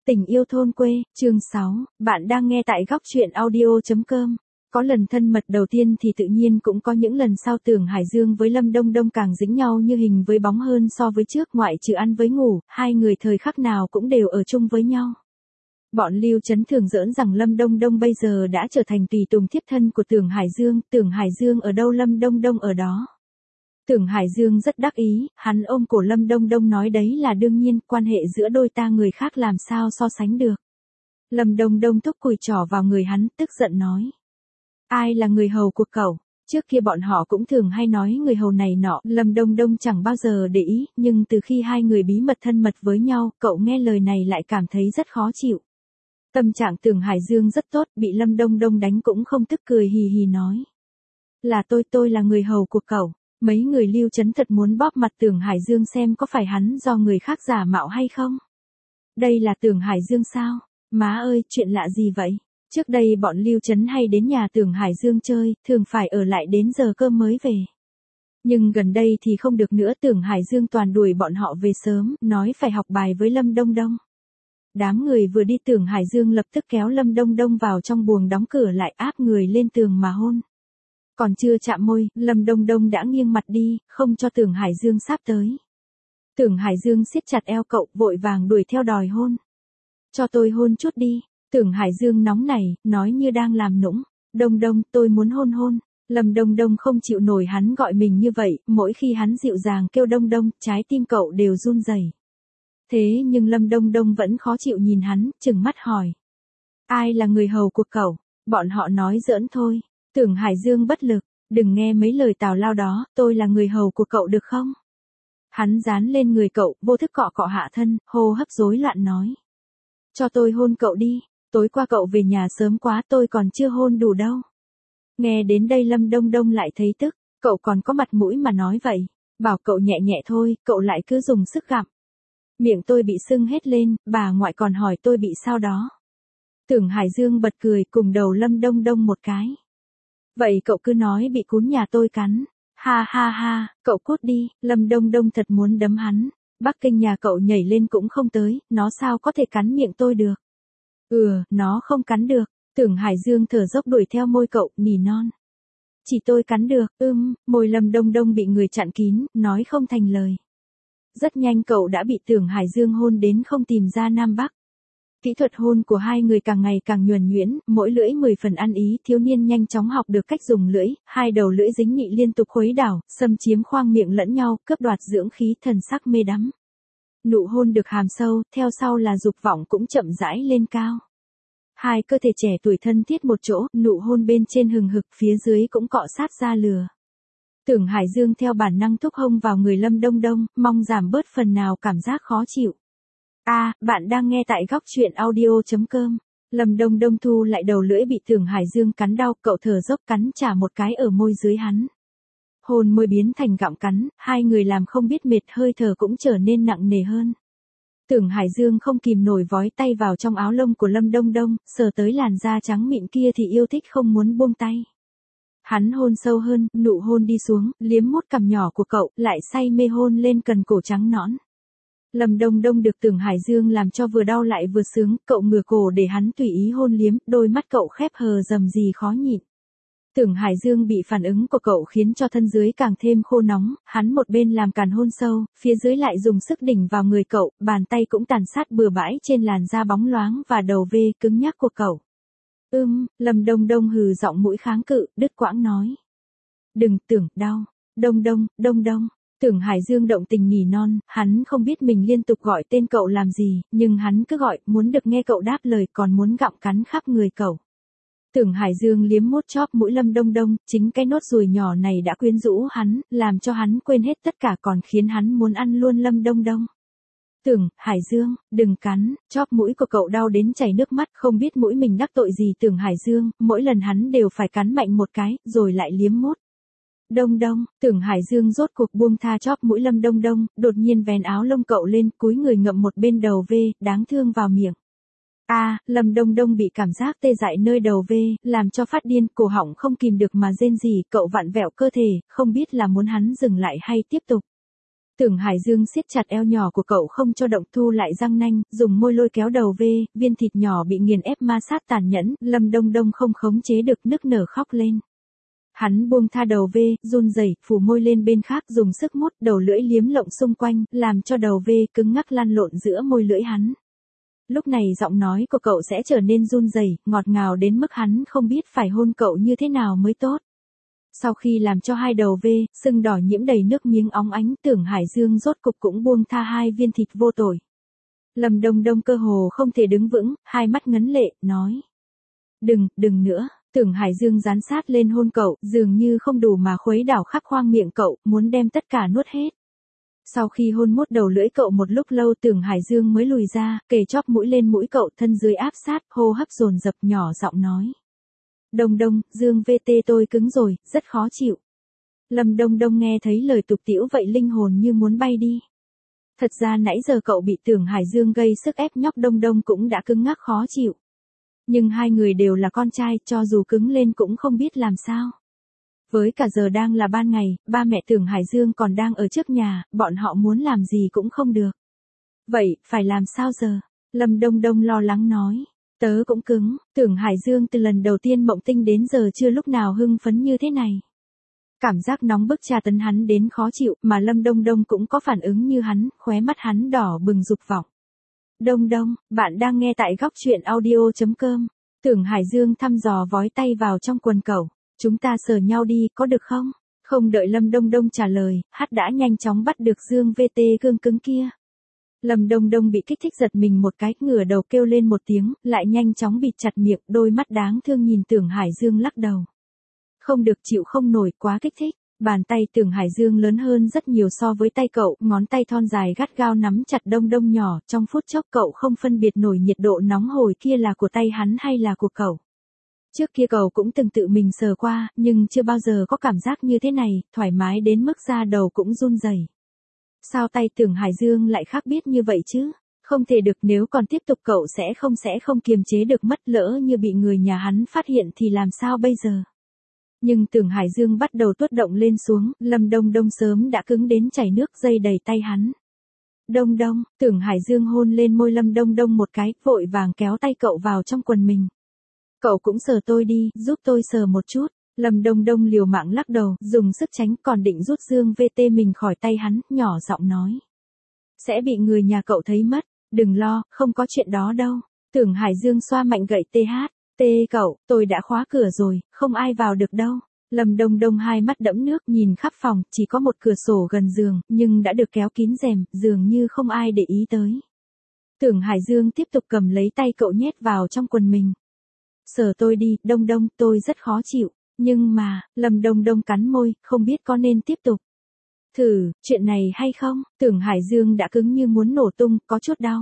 Tình yêu thôn quê, chương 6, bạn đang nghe tại góc truyện audio.com. Có lần thân mật đầu tiên thì tự nhiên cũng có những lần sau. Tưởng Hải Dương với Lâm Đông Đông càng dính nhau như hình với bóng hơn so với trước, ngoại trừ ăn với ngủ, hai người thời khắc nào cũng đều ở chung với nhau. Bọn Lưu Chấn thường giỡn rằng Lâm Đông Đông bây giờ đã trở thành tùy tùng thiếp thân của Tưởng Hải Dương ở đâu Lâm Đông Đông ở đó. Tưởng Hải Dương rất đắc ý, hắn ôm cổ Lâm Đông Đông nói đấy là đương nhiên, quan hệ giữa đôi ta người khác làm sao so sánh được. Lâm Đông Đông thúc cùi trỏ vào người hắn, tức giận nói. Ai là người hầu của cậu? Trước kia bọn họ cũng thường hay nói người hầu này nọ, Lâm Đông Đông chẳng bao giờ để ý, nhưng từ khi hai người bí mật thân mật với nhau, cậu nghe lời này lại cảm thấy rất khó chịu. Tâm trạng Tưởng Hải Dương rất tốt, bị Lâm Đông Đông đánh cũng không tức, cười hì hì nói. Là tôi là người hầu của cậu. Mấy người Lưu Chấn thật muốn bóp mặt Tưởng Hải Dương xem có phải hắn do người khác giả mạo hay không. Đây là Tưởng Hải Dương sao? Má ơi, chuyện lạ gì vậy? Trước đây bọn Lưu Chấn hay đến nhà Tưởng Hải Dương chơi, thường phải ở lại đến giờ cơm mới về. Nhưng gần đây thì không được nữa, Tưởng Hải Dương toàn đuổi bọn họ về sớm, nói phải học bài với Lâm Đông Đông. Đám người vừa đi, Tưởng Hải Dương lập tức kéo Lâm Đông Đông vào trong buồng, đóng cửa lại, áp người lên tường mà hôn. Còn chưa chạm môi, Lâm Đông Đông đã nghiêng mặt đi, không cho Tưởng Hải Dương sáp tới. Tưởng Hải Dương siết chặt eo cậu, vội vàng đuổi theo đòi hôn. Cho tôi hôn chút đi. Tưởng Hải Dương nóng nảy, nói như đang làm nũng. Đông Đông, tôi muốn hôn hôn. Lâm Đông Đông không chịu nổi hắn gọi mình như vậy, mỗi khi hắn dịu dàng kêu Đông Đông, trái tim cậu đều run rẩy. Thế nhưng Lâm Đông Đông vẫn khó chịu nhìn hắn, trừng mắt hỏi. Ai là người hầu của cậu? Bọn họ nói giỡn thôi. Tưởng Hải Dương bất lực, đừng nghe mấy lời tào lao đó, tôi là người hầu của cậu được không? Hắn dán lên người cậu, vô thức cọ cọ hạ thân, hô hấp rối loạn nói. Cho tôi hôn cậu đi, tối qua cậu về nhà sớm quá, tôi còn chưa hôn đủ đâu. Nghe đến đây Lâm Đông Đông lại thấy tức, cậu còn có mặt mũi mà nói vậy, bảo cậu nhẹ nhẹ thôi, cậu lại cứ dùng sức gặm. Miệng tôi bị sưng hết lên, bà ngoại còn hỏi tôi bị sao đó. Tưởng Hải Dương bật cười, cùng đầu Lâm Đông Đông một cái. Vậy cậu cứ nói bị cún nhà tôi cắn. Ha ha ha, cậu cút đi. Lâm Đông Đông thật muốn đấm hắn. Bắc Kinh nhà cậu nhảy lên cũng không tới, nó sao có thể cắn miệng tôi được. Nó không cắn được. Tưởng Hải Dương thở dốc đuổi theo môi cậu, nỉ non. Chỉ tôi cắn được. Môi Lâm Đông Đông bị người chặn kín, nói không thành lời. Rất nhanh cậu đã bị Tưởng Hải Dương hôn đến không tìm ra Nam Bắc. Kỹ thuật hôn của hai người càng ngày càng nhuần nhuyễn, mỗi lưỡi 10 phần ăn ý, thiếu niên nhanh chóng học được cách dùng lưỡi, hai đầu lưỡi dính nhị liên tục khuấy đảo, xâm chiếm khoang miệng lẫn nhau, cướp đoạt dưỡng khí, thần sắc mê đắm. Nụ hôn được hàm sâu, theo sau là dục vọng cũng chậm rãi lên cao. Hai cơ thể trẻ tuổi thân thiết một chỗ, nụ hôn bên trên hừng hực, phía dưới cũng cọ sát ra lửa. Tưởng Hải Dương theo bản năng thúc hông vào người Lâm Đông Đông, mong giảm bớt phần nào cảm giác khó chịu. Bạn đang nghe tại góc truyện audio.com. Lâm Đông Đông thu lại đầu lưỡi bị Tưởng Hải Dương cắn đau, cậu thở dốc cắn trả một cái ở môi dưới hắn. Hôn môi biến thành gặm cắn, hai người làm không biết mệt, hơi thở cũng trở nên nặng nề hơn. Tưởng Hải Dương không kìm nổi vói tay vào trong áo lông của Lâm Đông Đông, sờ tới làn da trắng mịn kia thì yêu thích không muốn buông tay. Hắn hôn sâu hơn, nụ hôn đi xuống, liếm mốt cằm nhỏ của cậu, lại say mê hôn lên cần cổ trắng nõn. Lâm Đông Đông được Tưởng Hải Dương làm cho vừa đau lại vừa sướng, cậu ngửa cổ để hắn tùy ý hôn liếm, đôi mắt cậu khép hờ dầm gì khó nhịn. Tưởng Hải Dương bị phản ứng của cậu khiến cho thân dưới càng thêm khô nóng, hắn một bên làm càn hôn sâu, phía dưới lại dùng sức đỉnh vào người cậu, bàn tay cũng tàn sát bừa bãi trên làn da bóng loáng và đầu vê cứng nhắc của cậu. Lâm Đông Đông hừ giọng mũi kháng cự, đứt quãng nói. Đừng tưởng, đau. Đông Đông. Tưởng Hải Dương động tình nỉ non, hắn không biết mình liên tục gọi tên cậu làm gì, nhưng hắn cứ gọi, muốn được nghe cậu đáp lời, còn muốn gặm cắn khắp người cậu. Tưởng Hải Dương liếm mốt chóp mũi Lâm Đông Đông, chính cái nốt ruồi nhỏ này đã quyến rũ hắn, làm cho hắn quên hết tất cả, còn khiến hắn muốn ăn luôn Lâm Đông Đông. Tưởng Hải Dương, đừng cắn, chóp mũi của cậu đau đến chảy nước mắt, không biết mũi mình đắc tội gì Tưởng Hải Dương, mỗi lần hắn đều phải cắn mạnh một cái, rồi lại liếm mốt. Đông Đông, Tưởng Hải Dương rốt cuộc buông tha chóp mũi Lâm Đông Đông, đột nhiên vén áo lông cậu lên, cúi người ngậm một bên đầu vê, đáng thương vào miệng. Lâm Đông Đông bị cảm giác tê dại nơi đầu vê, làm cho phát điên, cổ họng không kìm được mà rên rỉ, cậu vặn vẹo cơ thể, không biết là muốn hắn dừng lại hay tiếp tục. Tưởng Hải Dương siết chặt eo nhỏ của cậu không cho động, thu lại răng nanh, dùng môi lôi kéo đầu về, viên thịt nhỏ bị nghiền ép ma sát tàn nhẫn, Lâm Đông Đông không khống chế được nức nở khóc lên. Hắn buông tha đầu về, run rẩy, phủ môi lên bên khác dùng sức mút, đầu lưỡi liếm lộng xung quanh, làm cho đầu về cứng ngắc lăn lộn giữa môi lưỡi hắn. Lúc này giọng nói của cậu sẽ trở nên run rẩy, ngọt ngào đến mức hắn không biết phải hôn cậu như thế nào mới tốt. Sau khi làm cho hai đầu về, sưng đỏ nhiễm đầy nước miếng óng ánh, Tưởng Hải Dương rốt cục cũng buông tha hai viên thịt vô tội. Lâm Đông Đông cơ hồ không thể đứng vững, hai mắt ngấn lệ, nói. Đừng nữa. Tưởng Hải Dương dán sát lên hôn cậu, dường như không đủ mà khuấy đảo khắp khoang miệng cậu, muốn đem tất cả nuốt hết. Sau khi hôn mút đầu lưỡi cậu một lúc lâu, Tưởng Hải Dương mới lùi ra, kề chóp mũi lên mũi cậu, thân dưới áp sát, hô hấp dồn dập, nhỏ giọng nói. Đông Đông, Dương VT tôi cứng rồi, rất khó chịu. Lâm Đông Đông nghe thấy lời tục tĩu vậy linh hồn như muốn bay đi. Thật ra nãy giờ cậu bị Tưởng Hải Dương gây sức ép nhóc Đông Đông cũng đã cứng ngắc khó chịu. Nhưng hai người đều là con trai, cho dù cứng lên cũng không biết làm sao. Với cả giờ đang là ban ngày, ba mẹ Tưởng Hải Dương còn đang ở trước nhà, bọn họ muốn làm gì cũng không được. Vậy, phải làm sao giờ? Lâm Đông Đông lo lắng nói. Tớ cũng cứng, Tưởng Hải Dương từ lần đầu tiên mộng tinh đến giờ chưa lúc nào hưng phấn như thế này. Cảm giác nóng bức tra tấn hắn đến khó chịu, mà Lâm Đông Đông cũng có phản ứng như hắn, khóe mắt hắn đỏ bừng dục vọng. Đông Đông, bạn đang nghe tại góc truyện audio.com. Tưởng Hải Dương thăm dò vói tay vào trong quần cậu. Chúng ta sờ nhau đi, có được không? Không đợi Lâm Đông Đông trả lời, hắn đã nhanh chóng bắt được Dương VT cương cứng kia. Lâm Đông Đông bị kích thích giật mình một cái, ngửa đầu kêu lên một tiếng, lại nhanh chóng bịt chặt miệng, đôi mắt đáng thương nhìn Tưởng Hải Dương lắc đầu. Không được, chịu không nổi, quá kích thích. Bàn tay Tưởng Hải Dương lớn hơn rất nhiều so với tay cậu, ngón tay thon dài gắt gao nắm chặt Đông Đông nhỏ, trong phút chốc cậu không phân biệt nổi nhiệt độ nóng hổi kia là của tay hắn hay là của cậu. Trước kia cậu cũng từng tự mình sờ qua, nhưng chưa bao giờ có cảm giác như thế này, thoải mái đến mức da đầu cũng run rẩy. Sao tay Tưởng Hải Dương lại khác biết như vậy chứ? Không thể được, nếu còn tiếp tục cậu sẽ không kiềm chế được mất, lỡ như bị người nhà hắn phát hiện thì làm sao bây giờ? Nhưng Tưởng Hải Dương bắt đầu tuốt động lên xuống, Lâm Đông Đông sớm đã cứng đến chảy nước, dây đầy tay hắn. Đông Đông, Tưởng Hải Dương hôn lên môi Lâm Đông Đông một cái, vội vàng kéo tay cậu vào trong quần mình. Cậu cũng sờ tôi đi, giúp tôi sờ một chút. Lâm Đông Đông liều mạng lắc đầu, dùng sức tránh, còn định rút Dương VT mình khỏi tay hắn, nhỏ giọng nói. Sẽ bị người nhà cậu thấy mất, đừng lo, không có chuyện đó đâu. Tưởng Hải Dương xoa mạnh gậy TH. Cậu, tôi đã khóa cửa rồi, không ai vào được đâu. Lâm Đông Đông hai mắt đẫm nước nhìn khắp phòng, chỉ có một cửa sổ gần giường, nhưng đã được kéo kín rèm, dường như không ai để ý tới. Tưởng Hải Dương tiếp tục cầm lấy tay cậu nhét vào trong quần mình. Sờ tôi đi, Đông Đông, tôi rất khó chịu. Nhưng mà, Lâm Đông Đông cắn môi, không biết có nên tiếp tục. Thử, chuyện này hay không? Tưởng Hải Dương đã cứng như muốn nổ tung, có chút đau.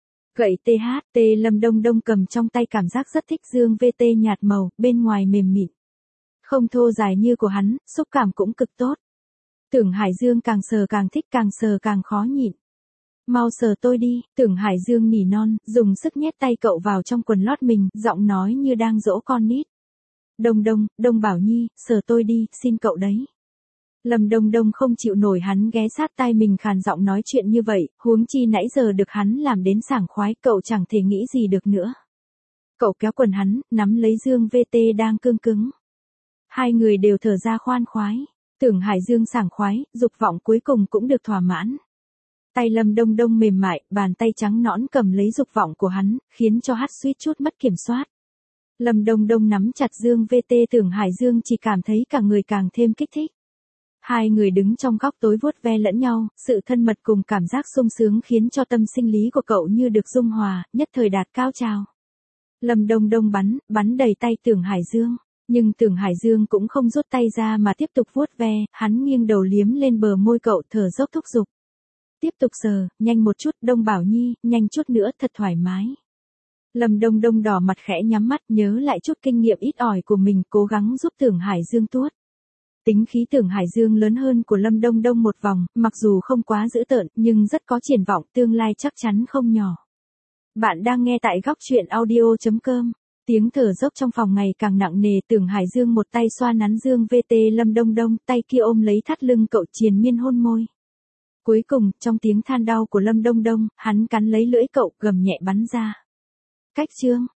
Gậy THT Lâm Đông Đông cầm trong tay cảm giác rất thích, Dương VT nhạt màu, bên ngoài mềm mịn. Không thô dài như của hắn, xúc cảm cũng cực tốt. Tưởng Hải Dương càng sờ càng thích, càng sờ càng khó nhịn. Mau sờ tôi đi, Tưởng Hải Dương nỉ non, dùng sức nhét tay cậu vào trong quần lót mình, giọng nói như đang dỗ con nít. Đông Đông, Đông Bảo Nhi, sờ tôi đi, xin cậu đấy. Lâm Đông Đông không chịu nổi hắn ghé sát tai mình khàn giọng nói chuyện như vậy, huống chi nãy giờ được hắn làm đến sảng khoái, cậu chẳng thể nghĩ gì được nữa. Cậu kéo quần hắn, nắm lấy Dương VT đang cương cứng. Hai người đều thở ra khoan khoái. Tưởng Hải Dương sảng khoái, dục vọng cuối cùng cũng được thỏa mãn. Tay Lâm Đông Đông mềm mại, bàn tay trắng nõn cầm lấy dục vọng của hắn, khiến cho hắn suýt chút mất kiểm soát. Lâm Đông Đông nắm chặt Dương VT, Tưởng Hải Dương chỉ cảm thấy cả người càng thêm kích thích. Hai người đứng trong góc tối vuốt ve lẫn nhau, sự thân mật cùng cảm giác sung sướng khiến cho tâm sinh lý của cậu như được dung hòa, nhất thời đạt cao trào. Lâm Đông Đông bắn đầy tay Tưởng Hải Dương, nhưng Tưởng Hải Dương cũng không rút tay ra mà tiếp tục vuốt ve, hắn nghiêng đầu liếm lên bờ môi cậu, thở dốc thúc giục. Tiếp tục sờ, nhanh một chút, Đông Bảo Nhi, nhanh chút nữa, thật thoải mái. Lâm Đông Đông đỏ mặt khẽ nhắm mắt, nhớ lại chút kinh nghiệm ít ỏi của mình, cố gắng giúp Tưởng Hải Dương tuốt. Tính khí Tưởng Hải Dương lớn hơn của Lâm Đông Đông một vòng, mặc dù không quá dữ tợn, nhưng rất có triển vọng, tương lai chắc chắn không nhỏ. Bạn đang nghe tại góc truyện audio.com. Tiếng thở dốc trong phòng ngày càng nặng nề, Tưởng Hải Dương một tay xoa nắn Dương VT Lâm Đông Đông, tay kia ôm lấy thắt lưng cậu triền miên hôn môi. Cuối cùng, trong tiếng than đau của Lâm Đông Đông, hắn cắn lấy lưỡi cậu, gầm nhẹ bắn ra. Cách Trương,